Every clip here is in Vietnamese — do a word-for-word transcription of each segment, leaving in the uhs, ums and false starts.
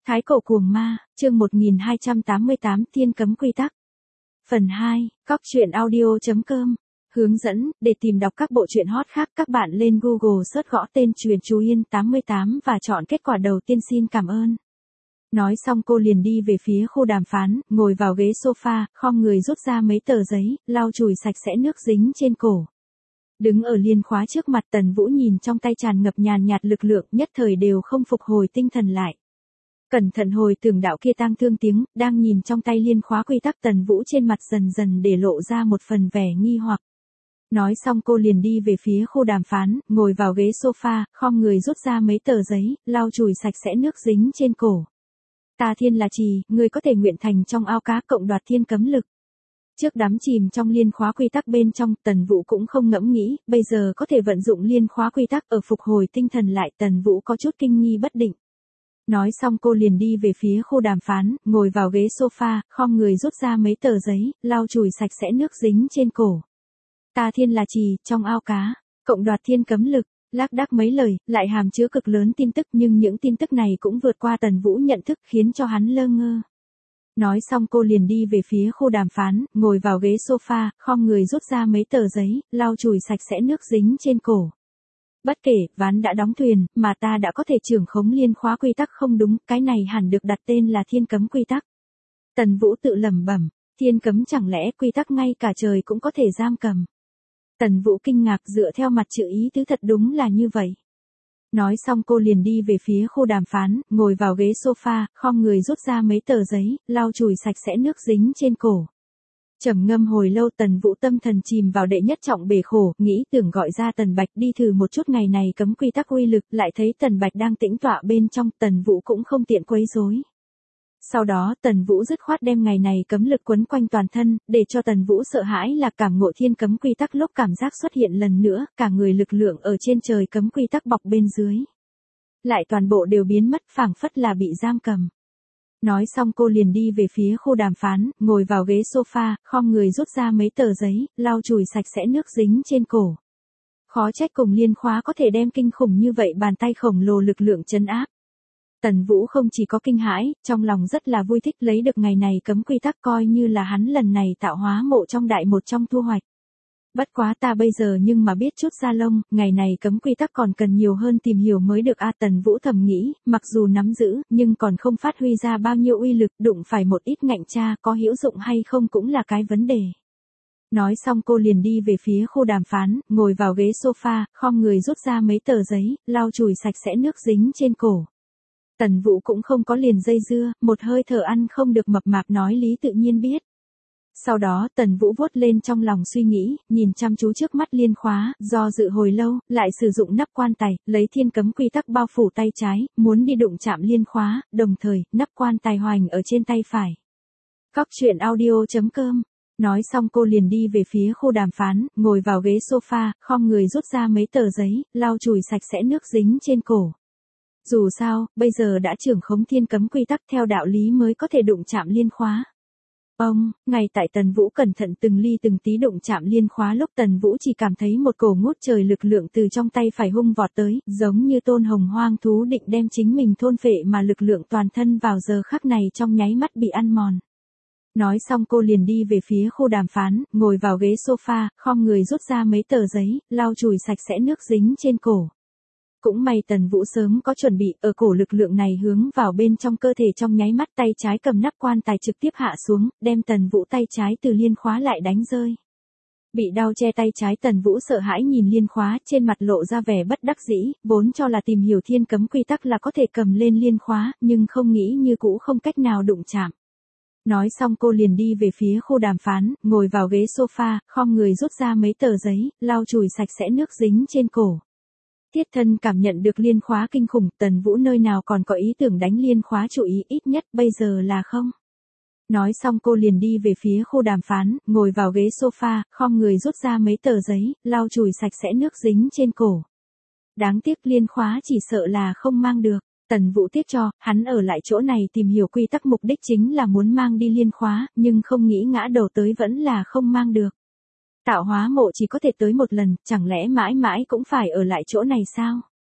Thái cổ cuồng ma, chương một nghìn hai trăm tám mươi tám Thiên cấm quy tắc. Phần hai, cóc truyện audio chấm com. Hướng dẫn, để tìm đọc các bộ truyện hot khác các bạn lên Google search gõ tên Truyện Chú Yên tám mươi tám và chọn kết quả đầu tiên xin cảm ơn. Nói xong cô liền đi về phía khu đàm phán, ngồi vào ghế sofa, khom người rút ra mấy tờ giấy, lau chùi sạch sẽ nước dính trên cổ. Đứng ở liên khóa trước mặt Tần Vũ nhìn trong tay tràn ngập nhàn nhạt lực lượng nhất thời đều không phục hồi tinh thần lại. Cẩn thận hồi tưởng đạo kia tang thương tiếng, đang nhìn trong tay liên khóa quy tắc Tần Vũ trên mặt dần dần để lộ ra một phần vẻ nghi hoặc. Nói xong cô liền đi về phía khu đàm phán, ngồi vào ghế sofa, khom người rút ra mấy tờ giấy, lau chùi sạch sẽ nước dính trên cổ. Ta thiên là trì, người có thể nguyện thành trong ao cá cộng đoạt thiên cấm lực. Trước đắm chìm trong liên khóa quy tắc bên trong, Tần Vũ cũng không ngẫm nghĩ, bây giờ có thể vận dụng liên khóa quy tắc ở phục hồi tinh thần lại, Tần Vũ có chút kinh nghi bất định. Nói xong cô liền đi về phía khu đàm phán, ngồi vào ghế sofa, khom người rút ra mấy tờ giấy, lau chùi sạch sẽ nước dính trên cổ. Ta thiên là trì, trong ao cá, cộng đoạt thiên cấm lực, lác đác mấy lời, lại hàm chứa cực lớn tin tức nhưng những tin tức này cũng vượt qua Tần Vũ nhận thức khiến cho hắn lơ ngơ. Nói xong cô liền đi về phía khu đàm phán, ngồi vào ghế sofa, khom người rút ra mấy tờ giấy, lau chùi sạch sẽ nước dính trên cổ. Bất kể, ván đã đóng thuyền, mà ta đã có thể trưởng khống liên khóa quy tắc không đúng, cái này hẳn được đặt tên là thiên cấm quy tắc. Tần Vũ tự lẩm bẩm, thiên cấm chẳng lẽ quy tắc ngay cả trời cũng có thể giam cầm. Tần Vũ kinh ngạc dựa theo mặt chữ ý tứ thật đúng là như vậy. Nói xong cô liền đi về phía khu đàm phán, ngồi vào ghế sofa, khom người rút ra mấy tờ giấy, lau chùi sạch sẽ nước dính trên cổ. Trầm ngâm hồi lâu Tần Vũ tâm thần chìm vào đệ nhất trọng bể khổ, nghĩ tưởng gọi ra Tần Bạch đi thử một chút ngày này cấm quy tắc uy lực, lại thấy Tần Bạch đang tĩnh tọa bên trong, Tần Vũ cũng không tiện quấy rối. Sau đó Tần Vũ dứt khoát đem ngày này cấm lực quấn quanh toàn thân, để cho Tần Vũ sợ hãi là cảm ngộ thiên cấm quy tắc lúc cảm giác xuất hiện lần nữa, cả người lực lượng ở trên trời cấm quy tắc bọc bên dưới. Lại toàn bộ đều biến mất phảng phất là bị giam cầm. Nói xong cô liền đi về phía khu đàm phán, ngồi vào ghế sofa, khom người rút ra mấy tờ giấy, lau chùi sạch sẽ nước dính trên cổ. Khó trách cùng liên khóa có thể đem kinh khủng như vậy bàn tay khổng lồ lực lượng trấn áp. Tần Vũ không chỉ có kinh hãi, trong lòng rất là vui thích lấy được ngày này cấm quy tắc coi như là hắn lần này tạo hóa mộ trong đại một trong thu hoạch. Bất quá ta bây giờ nhưng mà biết chút da lông, ngày này cấm quy tắc còn cần nhiều hơn tìm hiểu mới được a. Tần Vũ thầm nghĩ, mặc dù nắm giữ, nhưng còn không phát huy ra bao nhiêu uy lực, đụng phải một ít ngạnh tra có hữu dụng hay không cũng là cái vấn đề. Nói xong cô liền đi về phía khu đàm phán, ngồi vào ghế sofa, khom người rút ra mấy tờ giấy, lau chùi sạch sẽ nước dính trên cổ. Tần Vũ cũng không có liền dây dưa, một hơi thở ăn không được mập mạp nói lý tự nhiên biết. Sau đó Tần Vũ vuốt lên trong lòng suy nghĩ, nhìn chăm chú trước mắt liên khóa, do dự hồi lâu, lại sử dụng nắp quan tài, lấy thiên cấm quy tắc bao phủ tay trái, muốn đi đụng chạm liên khóa, đồng thời, nắp quan tài hoành ở trên tay phải. Cóc truyện audio chấm com. Nói xong cô liền đi về phía khu đàm phán, ngồi vào ghế sofa, khom người rút ra mấy tờ giấy, lau chùi sạch sẽ nước dính trên cổ. Dù sao, bây giờ đã trưởng khống thiên cấm quy tắc theo đạo lý mới có thể đụng chạm liên khóa. Ông, ngay tại Tần Vũ cẩn thận từng ly từng tí đụng chạm liên khóa lúc Tần Vũ chỉ cảm thấy một cổ ngút trời lực lượng từ trong tay phải hung vọt tới, giống như tôn hồng hoang thú định đem chính mình thôn phệ mà lực lượng toàn thân vào giờ khắc này trong nháy mắt bị ăn mòn. Nói xong cô liền đi về phía khu đàm phán, ngồi vào ghế sofa, khom người rút ra mấy tờ giấy, lau chùi sạch sẽ nước dính trên cổ. Cũng may Tần Vũ sớm có chuẩn bị, ở cổ lực lượng này hướng vào bên trong cơ thể trong nháy mắt tay trái cầm nắp quan tài trực tiếp hạ xuống, đem Tần Vũ tay trái từ liên khóa lại đánh rơi. Bị đau che tay trái Tần Vũ sợ hãi nhìn liên khóa, trên mặt lộ ra vẻ bất đắc dĩ, vốn cho là tìm hiểu thiên cấm quy tắc là có thể cầm lên liên khóa, nhưng không nghĩ như cũ không cách nào đụng chạm. Nói xong cô liền đi về phía khu đàm phán, ngồi vào ghế sofa, khom người rút ra mấy tờ giấy, lau chùi sạch sẽ nước dính trên cổ. Thiết thân cảm nhận được liên khóa kinh khủng, Tần Vũ nơi nào còn có ý tưởng đánh liên khóa chủ ý, ít nhất bây giờ là không. Nói xong cô liền đi về phía khu đàm phán, ngồi vào ghế sofa, khom người rút ra mấy tờ giấy, lau chùi sạch sẽ nước dính trên cổ. Đáng tiếc liên khóa chỉ sợ là không mang được. Tần Vũ tiếc cho, hắn ở lại chỗ này tìm hiểu quy tắc mục đích chính là muốn mang đi liên khóa, nhưng không nghĩ ngã đầu tới vẫn là không mang được. Tạo hóa mộ chỉ có thể tới một lần, chẳng lẽ mãi mãi cũng phải ở lại chỗ này sao?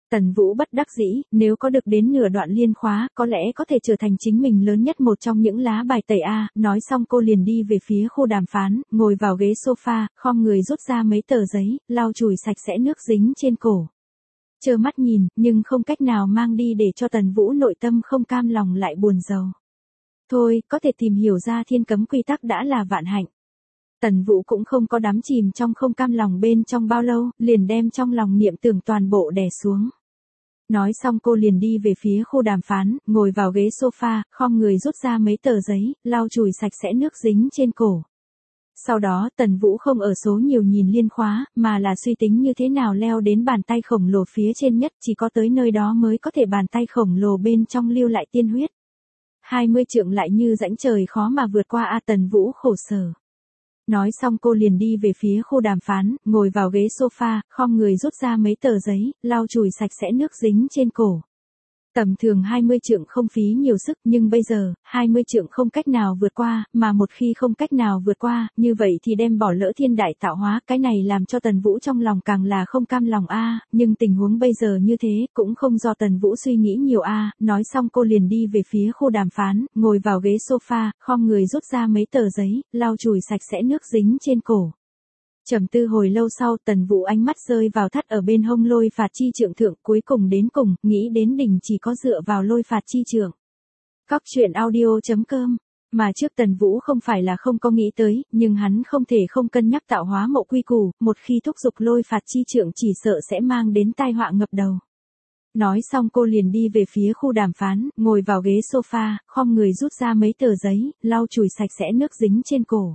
Tần Vũ bất đắc dĩ, nếu có được đến nửa đoạn liên khóa, có lẽ có thể trở thành chính mình lớn nhất một trong những lá bài tẩy A, nói xong cô liền đi về phía khu đàm phán, ngồi vào ghế sofa, khom người rút ra mấy tờ giấy, lau chùi sạch sẽ nước dính trên cổ. Trơ mắt nhìn, nhưng không cách nào mang đi để cho Tần Vũ nội tâm không cam lòng lại buồn rầu. Thôi, có thể tìm hiểu ra thiên cấm quy tắc đã là vạn hạnh. Tần Vũ cũng không có đắm chìm trong không cam lòng bên trong bao lâu, liền đem trong lòng niệm tưởng toàn bộ đè xuống. Nói xong cô liền đi về phía khu đàm phán, ngồi vào ghế sofa, khom người rút ra mấy tờ giấy, lau chùi sạch sẽ nước dính trên cổ. Sau đó Tần Vũ không ở số nhiều nhìn liên khóa, mà là suy tính như thế nào leo đến bàn tay khổng lồ phía trên nhất, chỉ có tới nơi đó mới có thể bàn tay khổng lồ bên trong lưu lại tiên huyết. hai mươi trượng lại như rãnh trời khó mà vượt qua A. Tần Vũ khổ sở. Nói xong cô liền đi về phía khu đàm phán, ngồi vào ghế sofa, khom người rút ra mấy tờ giấy, lau chùi sạch sẽ nước dính trên cổ. Tầm thường hai mươi trượng không phí nhiều sức, nhưng bây giờ, hai mươi trượng không cách nào vượt qua, mà một khi không cách nào vượt qua, như vậy thì đem bỏ lỡ thiên đại tạo hóa, cái này làm cho Tần Vũ trong lòng càng là không cam lòng a, nhưng tình huống bây giờ như thế, cũng không do Tần Vũ suy nghĩ nhiều a, nói xong cô liền đi về phía khu đàm phán, ngồi vào ghế sofa, khom người rút ra mấy tờ giấy, lau chùi sạch sẽ nước dính trên cổ. Trầm tư hồi lâu sau, Tần Vũ ánh mắt rơi vào thắt ở bên hông lôi phạt chi trượng thượng, cuối cùng đến cùng, nghĩ đến đỉnh chỉ có dựa vào lôi phạt chi trượng. Cóc truyện audio chấm com. Mà trước Tần Vũ không phải là không có nghĩ tới, nhưng hắn không thể không cân nhắc tạo hóa mộ quy củ, một khi thúc giục lôi phạt chi trượng chỉ sợ sẽ mang đến tai họa ngập đầu. Nói xong cô liền đi về phía khu đàm phán, ngồi vào ghế sofa, khom người rút ra mấy tờ giấy, lau chùi sạch sẽ nước dính trên cổ.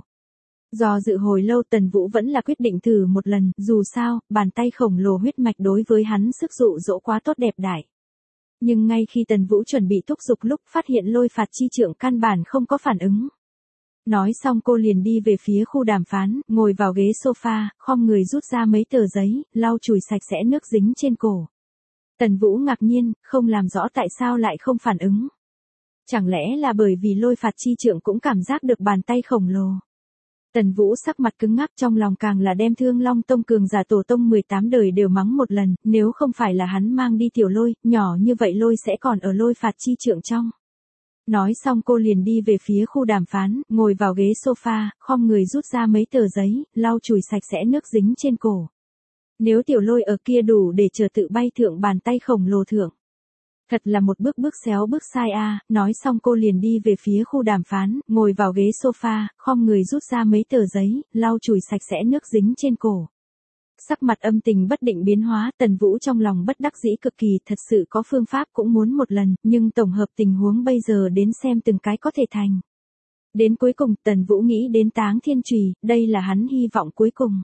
Do dự hồi lâu Tần Vũ vẫn là quyết định thử một lần, dù sao, bàn tay khổng lồ huyết mạch đối với hắn sức dụ dỗ quá tốt đẹp đại. Nhưng ngay khi Tần Vũ chuẩn bị thúc giục lúc phát hiện lôi phạt chi trượng căn bản không có phản ứng. Nói xong cô liền đi về phía khu đàm phán, ngồi vào ghế sofa, khom người rút ra mấy tờ giấy, lau chùi sạch sẽ nước dính trên cổ. Tần Vũ ngạc nhiên, không làm rõ tại sao lại không phản ứng. Chẳng lẽ là bởi vì lôi phạt chi trượng cũng cảm giác được bàn tay khổng lồ. Tần Vũ sắc mặt cứng ngắc, trong lòng càng là đem Thương Long Tông cường giả tổ tông mười tám đời đều mắng một lần, nếu không phải là hắn mang đi tiểu lôi, nhỏ như vậy lôi sẽ còn ở lôi phạt chi trượng trong. Nói xong cô liền đi về phía khu đàm phán, ngồi vào ghế sofa, khom người rút ra mấy tờ giấy, lau chùi sạch sẽ nước dính trên cổ. Nếu tiểu lôi ở kia đủ để chờ tự bay thượng bàn tay khổng lồ thượng. Thật là một bước bước xéo bước sai a, nói xong cô liền đi về phía khu đàm phán, ngồi vào ghế sofa, khom người rút ra mấy tờ giấy, lau chùi sạch sẽ nước dính trên cổ. Sắc mặt âm tình bất định biến hóa, Tần Vũ trong lòng bất đắc dĩ cực kỳ, thật sự có phương pháp cũng muốn một lần, nhưng tổng hợp tình huống bây giờ đến xem từng cái có thể thành. Đến cuối cùng Tần Vũ nghĩ đến Táng Thiên Chùy, đây là hắn hy vọng cuối cùng.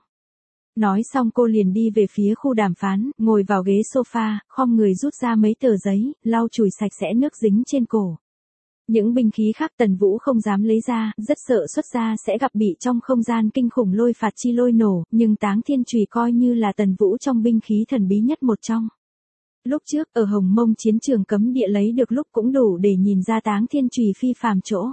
Nói xong cô liền đi về phía khu đàm phán, ngồi vào ghế sofa, khom người rút ra mấy tờ giấy, lau chùi sạch sẽ nước dính trên cổ. Những binh khí khác Tần Vũ không dám lấy ra, rất sợ xuất ra sẽ gặp bị trong không gian kinh khủng lôi phạt chi lôi nổ, nhưng Táng Thiên Chùy coi như là Tần Vũ trong binh khí thần bí nhất một trong. Lúc trước ở Hồng Mông chiến trường cấm địa lấy được lúc cũng đủ để nhìn ra Táng Thiên Chùy phi phàm chỗ.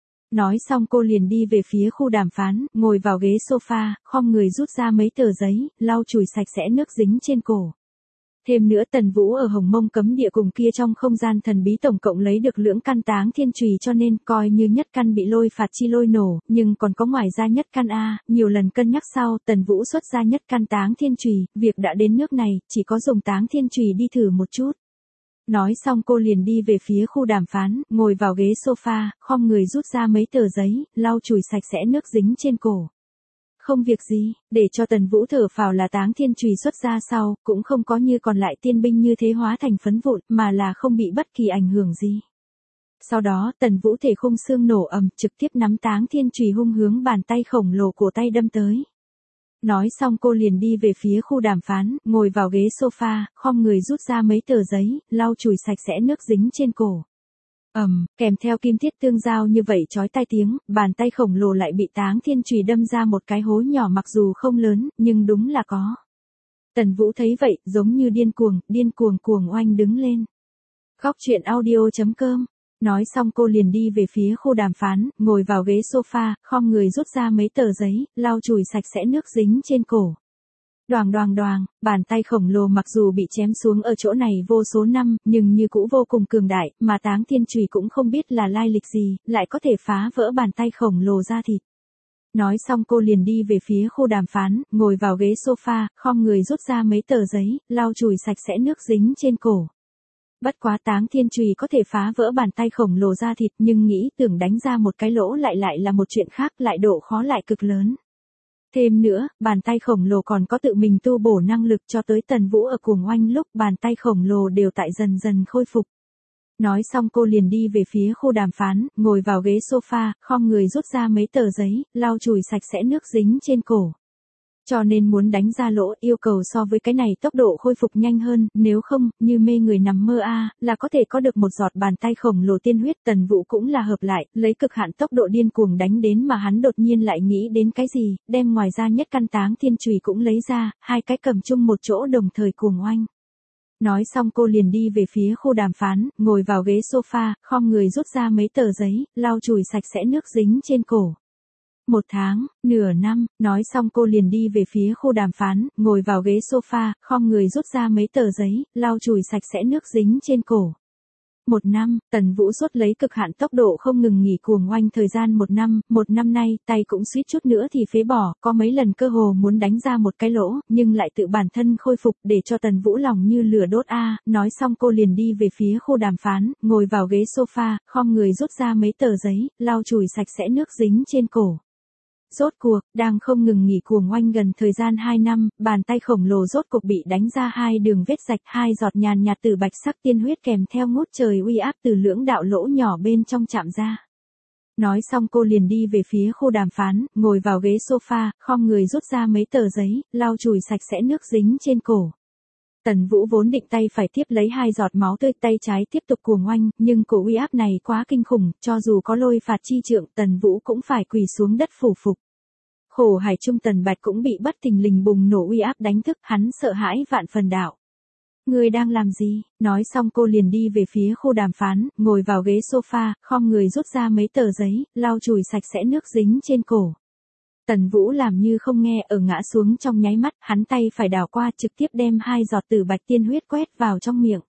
Nói xong cô liền đi về phía khu đàm phán, ngồi vào ghế sofa, khom người rút ra mấy tờ giấy, lau chùi sạch sẽ nước dính trên cổ. Thêm nữa Tần Vũ ở Hồng Mông cấm địa cùng kia trong không gian thần bí tổng cộng lấy được lưỡng căn Táng Thiên Chùy, cho nên coi như nhất căn bị lôi phạt chi lôi nổ, nhưng còn có ngoài ra nhất căn A, nhiều lần cân nhắc sau, Tần Vũ xuất ra nhất căn Táng Thiên Chùy, việc đã đến nước này, chỉ có dùng Táng Thiên Chùy đi thử một chút. Nói xong cô liền đi về phía khu đàm phán, ngồi vào ghế sofa, khom người rút ra mấy tờ giấy, lau chùi sạch sẽ nước dính trên cổ. Không việc gì, để cho Tần Vũ thở phào là Táng Thiên Chùy xuất ra sau, cũng không có như còn lại tiên binh như thế hóa thành phấn vụn, mà là không bị bất kỳ ảnh hưởng gì. Sau đó, Tần Vũ thể khung xương nổ ầm, trực tiếp nắm Táng Thiên Chùy hung hướng bàn tay khổng lồ cổ tay đâm tới. Nói xong cô liền đi về phía khu đàm phán, ngồi vào ghế sofa, khom người rút ra mấy tờ giấy, lau chùi sạch sẽ nước dính trên cổ. Ầm, um, kèm theo kim thiết tương giao như vậy chói tai tiếng, bàn tay khổng lồ lại bị Táng Thiên Chùy đâm ra một cái hố nhỏ, mặc dù không lớn, nhưng đúng là có. Tần Vũ thấy vậy, giống như điên cuồng, điên cuồng cuồng oanh đứng lên. Cóc truyện audio chấm com. Nói xong cô liền đi về phía khu đàm phán, ngồi vào ghế sofa, khom người rút ra mấy tờ giấy, lau chùi sạch sẽ nước dính trên cổ. Đoàng đoàng đoàng, bàn tay khổng lồ mặc dù bị chém xuống ở chỗ này vô số năm, nhưng như cũ vô cùng cường đại, mà Táng Thiên Chùy cũng không biết là lai lịch gì, lại có thể phá vỡ bàn tay khổng lồ ra thịt. Nói xong cô liền đi về phía khu đàm phán, ngồi vào ghế sofa, khom người rút ra mấy tờ giấy, lau chùi sạch sẽ nước dính trên cổ. Bất quá Táng Thiên Chùy có thể phá vỡ bàn tay khổng lồ ra thịt, nhưng nghĩ tưởng đánh ra một cái lỗ lại lại là một chuyện khác, lại độ khó lại cực lớn. Thêm nữa, bàn tay khổng lồ còn có tự mình tu bổ năng lực, cho tới Tần Vũ ở cuồng oanh lúc bàn tay khổng lồ đều tại dần dần khôi phục. Nói xong cô liền đi về phía khu đàm phán, ngồi vào ghế sofa, khom người rút ra mấy tờ giấy, lau chùi sạch sẽ nước dính trên cổ. Cho nên muốn đánh ra lỗ, yêu cầu so với cái này tốc độ khôi phục nhanh hơn, nếu không, như mê người nằm mơ a, là có thể có được một giọt bàn tay khổng lồ tiên huyết. Tần Vũ cũng là hợp lại, lấy cực hạn tốc độ điên cuồng đánh đến, mà hắn đột nhiên lại nghĩ đến cái gì, đem ngoài ra nhất căn Táng Thiên Chùy cũng lấy ra, hai cái cầm chung một chỗ đồng thời cuồng oanh. Nói xong cô liền đi về phía khu đàm phán, ngồi vào ghế sofa, khom người rút ra mấy tờ giấy, lau chùi sạch sẽ nước dính trên cổ. Một tháng, nửa năm, nói xong cô liền đi về phía khu đàm phán, ngồi vào ghế sofa, khom người rút ra mấy tờ giấy, lau chùi sạch sẽ nước dính trên cổ. Một năm, Tần Vũ rút lấy cực hạn tốc độ không ngừng nghỉ cuồng oanh thời gian một năm, một năm nay, tay cũng suýt chút nữa thì phế bỏ, có mấy lần cơ hồ muốn đánh ra một cái lỗ, nhưng lại tự bản thân khôi phục, để cho Tần Vũ lòng như lửa đốt a. Nói xong cô liền đi về phía khu đàm phán, ngồi vào ghế sofa, khom người rút ra mấy tờ giấy, lau chùi sạch sẽ nước dính trên cổ. Rốt cuộc, đang không ngừng nghỉ cuồng oanh gần thời gian hai năm, bàn tay khổng lồ rốt cuộc bị đánh ra hai đường vết rạch, hai giọt nhàn nhạt từ bạch sắc tiên huyết kèm theo ngút trời uy áp từ lưỡng đạo lỗ nhỏ bên trong chạm ra. Nói xong cô liền đi về phía khu đàm phán, ngồi vào ghế sofa, khom người rút ra mấy tờ giấy, lau chùi sạch sẽ nước dính trên cổ. Tần Vũ vốn định tay phải tiếp lấy hai giọt máu tươi, tay trái tiếp tục cuồng oanh, nhưng cổ uy áp này quá kinh khủng, cho dù có lôi phạt chi trượng, Tần Vũ cũng phải quỳ xuống đất phủ phục. Khổ hải trung Tần Bạch cũng bị bất thình lình bùng nổ uy áp đánh thức, hắn sợ hãi vạn phần đạo. Người đang làm gì? Nói xong cô liền đi về phía khu đàm phán, ngồi vào ghế sofa, khom người rút ra mấy tờ giấy, lau chùi sạch sẽ nước dính trên cổ. Tần Vũ làm như không nghe, ở ngã xuống trong nháy mắt, hắn tay phải đảo qua, trực tiếp đem hai giọt tử bạch tiên huyết quét vào trong miệng.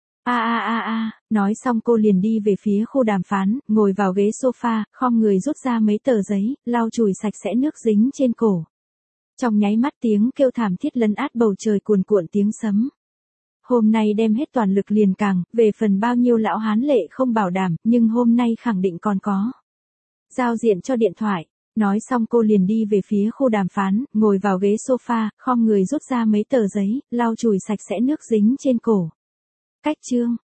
A a a a, nói xong cô liền đi về phía khu đàm phán, ngồi vào ghế sofa, khom người rút ra mấy tờ giấy, lau chùi sạch sẽ nước dính trên cổ. Trong nháy mắt tiếng kêu thảm thiết lấn át bầu trời, cuồn cuộn tiếng sấm. Hôm nay đem hết toàn lực liền càng, về phần bao nhiêu lão hán lệ không bảo đảm, nhưng hôm nay khẳng định còn có. Giao diện cho điện thoại. Nói xong cô liền đi về phía khu đàm phán, ngồi vào ghế sofa, khom người rút ra mấy tờ giấy, lau chùi sạch sẽ nước dính trên cổ. Cách chương.